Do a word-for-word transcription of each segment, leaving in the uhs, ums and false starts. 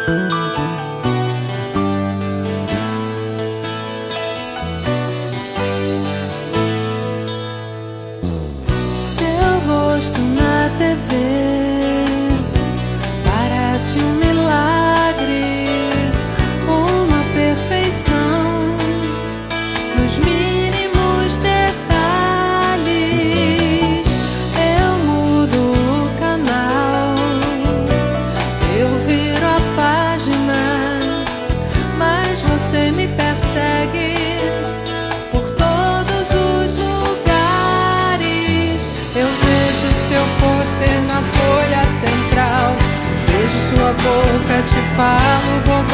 Parece um milagre, uma perfeição nos mínimos detalhes. Eu mudo o canal, eu viro a página, mas você me persegue por todos os lugares. Eu vejo seu pôster na folha central, vejo sua boca, te falo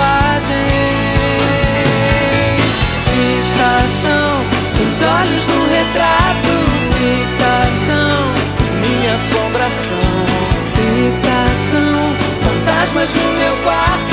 bobagens. Fixação, seus olhos no retrato. Fixação, minha assombração. fixação, fantasmas no meu quarto.